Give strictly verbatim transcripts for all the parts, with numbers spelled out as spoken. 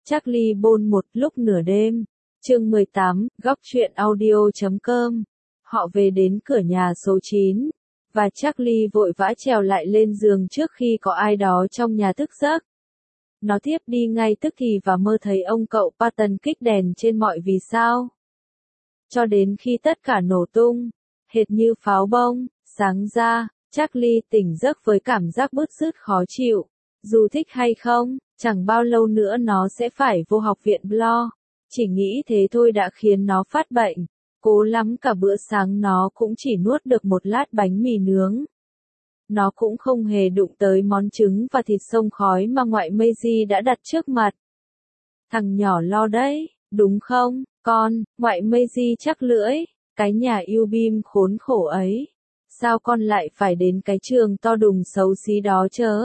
Charlie Bôn một lúc nửa đêm. Chương mười tám, góc truyện audio chấm com. Họ về đến cửa nhà số chín, và Charlie vội vã trèo lại lên giường trước khi có ai đó trong nhà thức giấc. Nó thiếp đi ngay tức thì và mơ thấy ông cậu Patton kích đèn trên mọi vì sao. Cho đến khi tất cả nổ tung, hệt như pháo bông, sáng ra, Charlie tỉnh giấc với cảm giác bứt rứt khó chịu. Dù thích hay không, chẳng bao lâu nữa nó sẽ phải vô học viện Blo. Chỉ nghĩ thế thôi đã khiến nó phát bệnh. Cố lắm cả bữa sáng nó cũng chỉ nuốt được một lát bánh mì nướng. Nó cũng không hề đụng tới món trứng và thịt xông khói mà ngoại Maisie đã đặt trước mặt. Thằng nhỏ lo đấy, đúng không, con? Ngoại Maisie chắc lưỡi. Cái nhà yêu bim khốn khổ ấy. Sao con lại phải đến cái trường to đùng xấu xí đó chớ?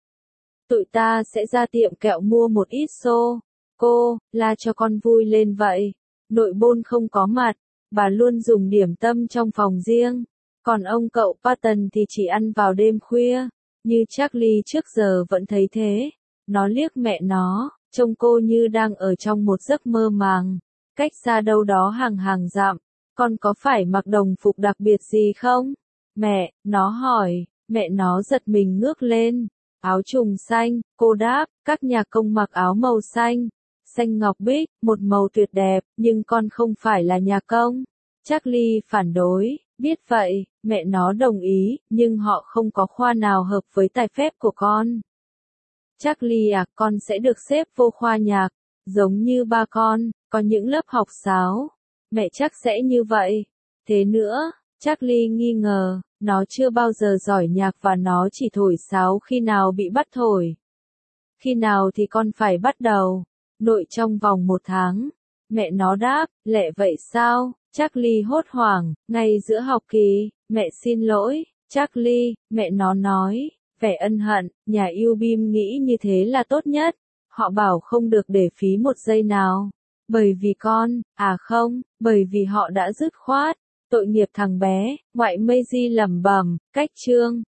Tụi ta sẽ ra tiệm kẹo mua một ít xô. Cô, la cho con vui lên vậy. Nội Bôn không có mặt, bà luôn dùng điểm tâm trong phòng riêng. Còn ông cậu Patton thì chỉ ăn vào đêm khuya. Như Charlie trước giờ vẫn thấy thế. Nó liếc mẹ nó, trông cô như đang ở trong một giấc mơ màng. Cách xa đâu đó hàng hàng dặm. Con có phải mặc đồng phục đặc biệt gì không? Mẹ, nó hỏi. Mẹ nó giật mình ngước lên. Áo trùng xanh, cô đáp, các nhà công mặc áo màu xanh. Xanh ngọc bích, một màu tuyệt đẹp, nhưng con không phải là nhà công. Charlie phản đối, biết vậy, mẹ nó đồng ý, nhưng họ không có khoa nào hợp với tài phép của con. Charlie à, con sẽ được xếp vô khoa nhạc, giống như ba con, có những lớp học sáo. Mẹ chắc sẽ như vậy. Thế nữa, Charlie nghi ngờ, nó chưa bao giờ giỏi nhạc và nó chỉ thổi sáo khi nào bị bắt thổi. Khi nào thì con phải bắt đầu? Nội trong vòng một tháng. Mẹ nó đáp, lẹ vậy sao? Charlie hốt hoảng, ngay giữa học kỳ. Mẹ xin lỗi, Charlie, mẹ nó nói, vẻ ân hận, nhà yêu bim nghĩ như thế là tốt nhất. Họ bảo không được để phí một giây nào. Bởi vì con, à không, bởi vì họ đã dứt khoát. Tội nghiệp thằng bé, ngoại Maisie lẩm bẩm, cách chương.